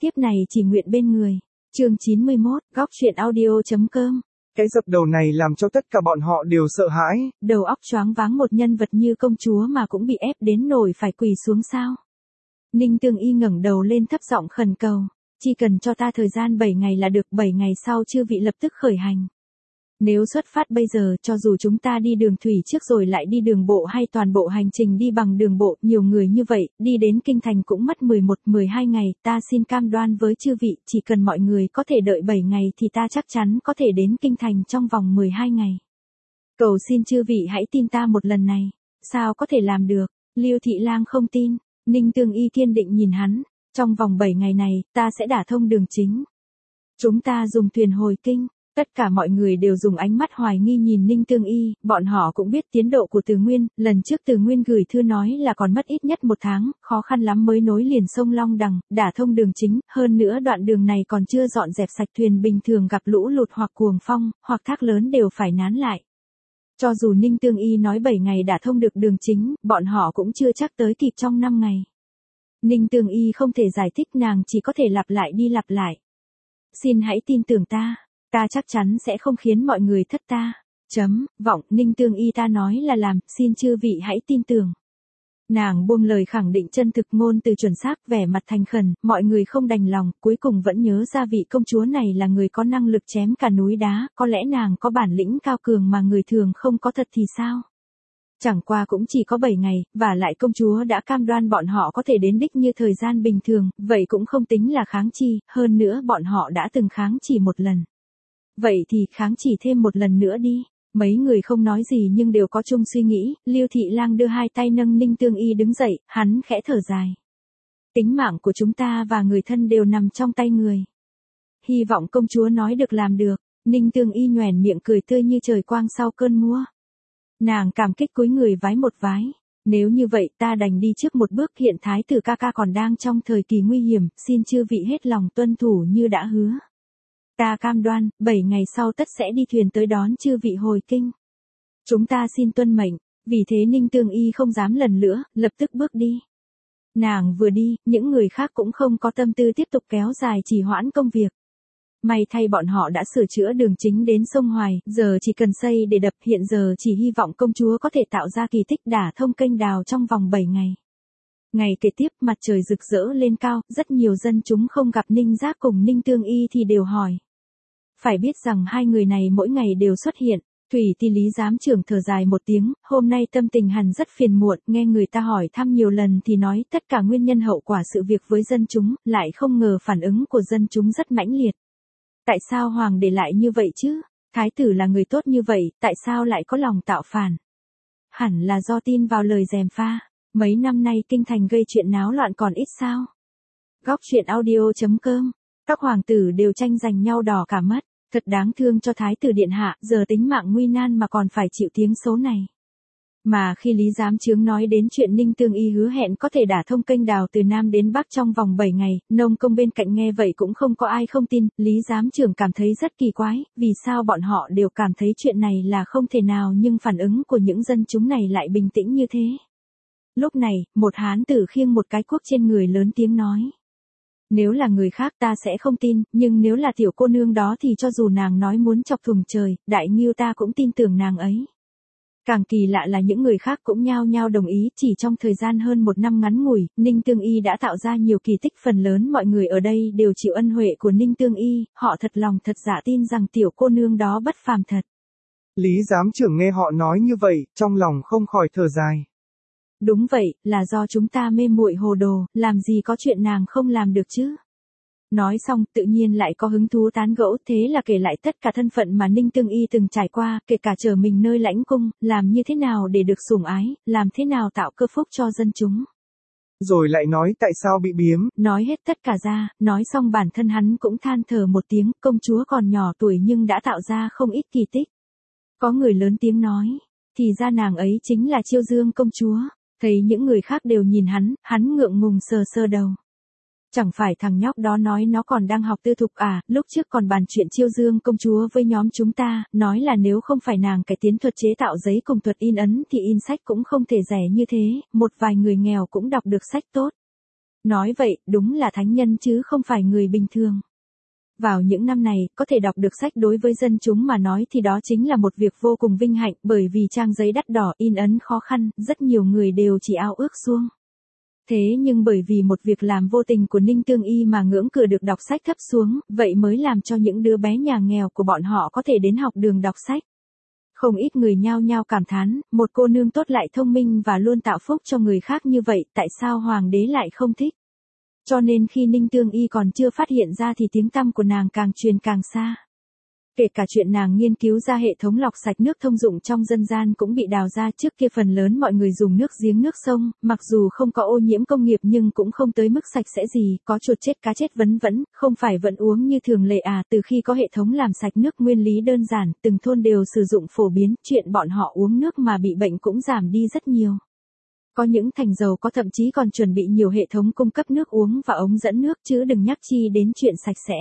tiếp này chỉ nguyện bên người. Chương 91, góc truyện audio.com. Cái dập đầu này làm cho tất cả bọn họ đều sợ hãi. Đầu óc choáng váng, một nhân vật như công chúa mà cũng bị ép đến nổi phải quỳ xuống sao? Ninh Tương Y ngẩng đầu lên thấp giọng khẩn cầu. Chỉ cần cho ta thời gian 7 ngày là được, 7 ngày sau chư vị lập tức khởi hành. Nếu xuất phát bây giờ, cho dù chúng ta đi đường thủy trước rồi lại đi đường bộ hay toàn bộ hành trình đi bằng đường bộ, nhiều người như vậy, đi đến kinh thành cũng mất 11-12 ngày, ta xin cam đoan với chư vị, chỉ cần mọi người có thể đợi 7 ngày thì ta chắc chắn có thể đến kinh thành trong vòng 12 ngày. Cầu xin chư vị hãy tin ta một lần này. Sao có thể làm được? Liêu Thị Lang không tin. Ninh Tương Y kiên định nhìn hắn. Trong vòng 7 ngày này, ta sẽ đả thông đường chính. Chúng ta dùng thuyền hồi kinh. Tất cả mọi người đều dùng ánh mắt hoài nghi nhìn Ninh Tương Y, bọn họ cũng biết tiến độ của Từ Nguyên, lần trước Từ Nguyên gửi thư nói là còn mất ít nhất 1 tháng, khó khăn lắm mới nối liền sông Long Đằng, đả thông đường chính, hơn nữa đoạn đường này còn chưa dọn dẹp sạch, thuyền bình thường gặp lũ lụt hoặc cuồng phong, hoặc thác lớn đều phải nán lại. Cho dù Ninh Tương Y nói 7 ngày đả thông được đường chính, bọn họ cũng chưa chắc tới kịp trong 5 ngày. Ninh Tương Y không thể giải thích, nàng chỉ có thể lặp lại đi lặp lại. Xin hãy tin tưởng ta. Ta chắc chắn sẽ không khiến mọi người thất ta. Vọng, Ninh Tương Y ta nói là làm, xin chư vị hãy tin tưởng. Nàng buông lời khẳng định chân thực, ngôn từ chuẩn xác, vẻ mặt thành khẩn, mọi người không đành lòng, cuối cùng vẫn nhớ ra vị công chúa này là người có năng lực chém cả núi đá, có lẽ nàng có bản lĩnh cao cường mà người thường không có thật thì sao? Chẳng qua cũng chỉ có 7 ngày, và lại công chúa đã cam đoan bọn họ có thể đến đích như thời gian bình thường, vậy cũng không tính là kháng chi, hơn nữa bọn họ đã từng kháng chỉ 1 lần. Vậy thì kháng chỉ thêm 1 lần nữa đi. Mấy người không nói gì nhưng đều có chung suy nghĩ. Liêu Thị Lang đưa 2 tay nâng Ninh Tương Y đứng dậy, hắn khẽ thở dài. Tính mạng của chúng ta và người thân đều nằm trong tay người. Hy vọng công chúa nói được làm được. Ninh Tương Y nhoẻn miệng cười tươi như trời quang sau cơn mưa. Nàng cảm kích cúi người vái một vái. Nếu như vậy ta đành đi trước một bước, hiện thái tử ca ca còn đang trong thời kỳ nguy hiểm, xin chư vị hết lòng tuân thủ như đã hứa. Ta cam đoan, 7 ngày sau tất sẽ đi thuyền tới đón chư vị hồi kinh. Chúng ta xin tuân mệnh, vì thế Ninh Tương Y không dám lần nữa, lập tức bước đi. Nàng vừa đi, những người khác cũng không có tâm tư tiếp tục kéo dài trì hoãn công việc. May thay bọn họ đã sửa chữa đường chính đến sông Hoài, giờ chỉ cần xây để đập, hiện giờ chỉ hy vọng công chúa có thể tạo ra kỳ tích đả thông kênh đào trong vòng 7 ngày. Ngày kế tiếp, mặt trời rực rỡ lên cao, rất nhiều dân chúng không gặp Ninh Giác cùng Ninh Tương Y thì đều hỏi. Phải biết rằng 2 người này mỗi ngày đều xuất hiện. Thủy Ti Lý giám trưởng thở dài một tiếng, hôm nay tâm tình hẳn rất phiền muộn, nghe người ta hỏi thăm nhiều lần thì nói tất cả nguyên nhân hậu quả sự việc với dân chúng, lại không ngờ phản ứng của dân chúng rất mãnh liệt. Tại sao hoàng để lại như vậy chứ? Thái tử là người tốt như vậy, tại sao lại có lòng tạo phản? Hẳn là do tin vào lời gièm pha. Mấy năm nay kinh thành gây chuyện náo loạn còn ít sao? Góc truyện audio.com. Các hoàng tử đều tranh giành nhau đỏ cả mắt. Thật đáng thương cho thái tử điện hạ, giờ tính mạng nguy nan mà còn phải chịu tiếng xấu này. Mà khi Lý giám chướng nói đến chuyện Ninh Tương Y hứa hẹn có thể đả thông kênh đào từ Nam đến Bắc trong vòng 7 ngày, nông công bên cạnh nghe vậy cũng không có ai không tin, Lý giám trưởng cảm thấy rất kỳ quái, vì sao bọn họ đều cảm thấy chuyện này là không thể nào nhưng phản ứng của những dân chúng này lại bình tĩnh như thế. Lúc này, một hán tử khiêng một cái cuốc trên người lớn tiếng nói. Nếu là người khác ta sẽ không tin, nhưng nếu là tiểu cô nương đó thì cho dù nàng nói muốn chọc thùng trời, đại ngưu ta cũng tin tưởng nàng ấy. Càng kỳ lạ là những người khác cũng nhao nhao đồng ý, chỉ trong thời gian hơn 1 năm ngắn ngủi, Ninh Tương Y đã tạo ra nhiều kỳ tích, phần lớn mọi người ở đây đều chịu ân huệ của Ninh Tương Y, họ thật lòng thật dạ tin rằng tiểu cô nương đó bất phàm thật. Lý giám trưởng nghe họ nói như vậy, trong lòng không khỏi thở dài. Đúng vậy, là do chúng ta mê muội hồ đồ, làm gì có chuyện nàng không làm được chứ. Nói xong, tự nhiên lại có hứng thú tán gẫu, thế là kể lại tất cả thân phận mà Ninh Tương Y từng trải qua, kể cả chờ mình nơi lãnh cung, làm như thế nào để được sủng ái, làm thế nào tạo cơ phúc cho dân chúng. Rồi lại nói tại sao bị biếm. Nói hết tất cả ra, nói xong bản thân hắn cũng than thở một tiếng, công chúa còn nhỏ tuổi nhưng đã tạo ra không ít kỳ tích. Có người lớn tiếng nói, thì ra nàng ấy chính là Chiêu Dương công chúa. Thấy những người khác đều nhìn hắn ngượng ngùng sờ sờ đầu. Chẳng phải thằng nhóc đó nói nó còn đang học tư thục à, lúc trước còn bàn chuyện Chiêu Dương công chúa với nhóm chúng ta, nói là nếu không phải nàng cải tiến thuật chế tạo giấy cùng thuật in ấn thì in sách cũng không thể rẻ như thế, một vài người nghèo cũng đọc được sách tốt. Nói vậy, đúng là thánh nhân chứ không phải người bình thường. Vào những năm này, có thể đọc được sách đối với dân chúng mà nói thì đó chính là một việc vô cùng vinh hạnh, bởi vì trang giấy đắt đỏ, in ấn khó khăn, rất nhiều người đều chỉ ao ước suông. Thế nhưng bởi vì một việc làm vô tình của Ninh Tương Y mà ngưỡng cửa được đọc sách thấp xuống, vậy mới làm cho những đứa bé nhà nghèo của bọn họ có thể đến học đường đọc sách. Không ít người nhao nhao cảm thán, một cô nương tốt lại thông minh và luôn tạo phúc cho người khác như vậy, tại sao hoàng đế lại không thích? Cho nên khi Ninh Tương Y còn chưa phát hiện ra thì tiếng tăm của nàng càng truyền càng xa. Kể cả chuyện nàng nghiên cứu ra hệ thống lọc sạch nước thông dụng trong dân gian cũng bị đào ra, trước kia phần lớn mọi người dùng nước giếng nước sông, mặc dù không có ô nhiễm công nghiệp nhưng cũng không tới mức sạch sẽ gì, có chuột chết cá chết vẫn, không phải vẫn uống như thường lệ à. Từ khi có hệ thống làm sạch nước nguyên lý đơn giản, từng thôn đều sử dụng phổ biến, chuyện bọn họ uống nước mà bị bệnh cũng giảm đi rất nhiều. Có những thành giàu có thậm chí còn chuẩn bị nhiều hệ thống cung cấp nước uống và ống dẫn nước, chứ đừng nhắc chi đến chuyện sạch sẽ.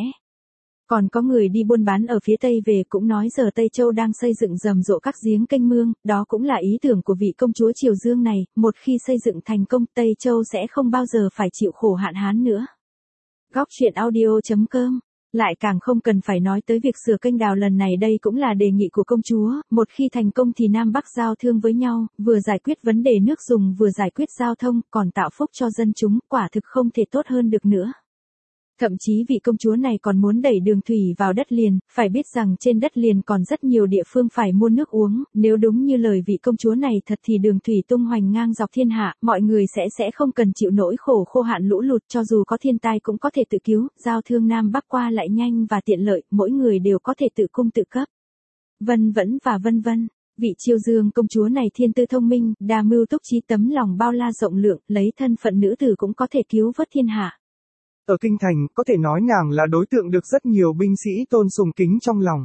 Còn có người đi buôn bán ở phía Tây về cũng nói giờ Tây Châu đang xây dựng rầm rộ các giếng kênh mương, đó cũng là ý tưởng của vị công chúa Triều Dương này, một khi xây dựng thành công Tây Châu sẽ không bao giờ phải chịu khổ hạn hán nữa. Góc truyện audio.com. Lại càng không cần phải nói tới việc sửa kênh đào lần này, đây cũng là đề nghị của công chúa, một khi thành công thì Nam Bắc giao thương với nhau, vừa giải quyết vấn đề nước dùng vừa giải quyết giao thông, còn tạo phúc cho dân chúng, quả thực không thể tốt hơn được nữa. Thậm chí vị công chúa này còn muốn đẩy đường thủy vào đất liền, phải biết rằng trên đất liền còn rất nhiều địa phương phải mua nước uống, nếu đúng như lời vị công chúa này thật thì đường thủy tung hoành ngang dọc thiên hạ, mọi người sẽ không cần chịu nỗi khổ khô hạn lũ lụt, cho dù có thiên tai cũng có thể tự cứu, giao thương Nam Bắc qua lại nhanh và tiện lợi, mỗi người đều có thể tự cung tự cấp. Vân vân. Vị Triều Dương công chúa này thiên tư thông minh, đa mưu túc trí, tấm lòng bao la rộng lượng, lấy thân phận nữ tử cũng có thể cứu vớt thiên hạ. Ở kinh thành, có thể nói nàng là đối tượng được rất nhiều binh sĩ tôn sùng kính trong lòng.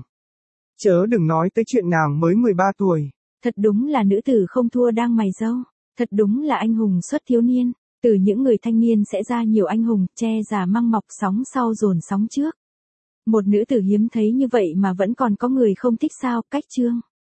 Chớ đừng nói tới chuyện nàng mới 13 tuổi. Thật đúng là nữ tử không thua đang mày râu. Thật đúng là anh hùng xuất thiếu niên. Từ những người thanh niên sẽ ra nhiều anh hùng, che già măng mọc, sóng sau dồn sóng trước. Một nữ tử hiếm thấy như vậy mà vẫn còn có người không thích sao, cách chương.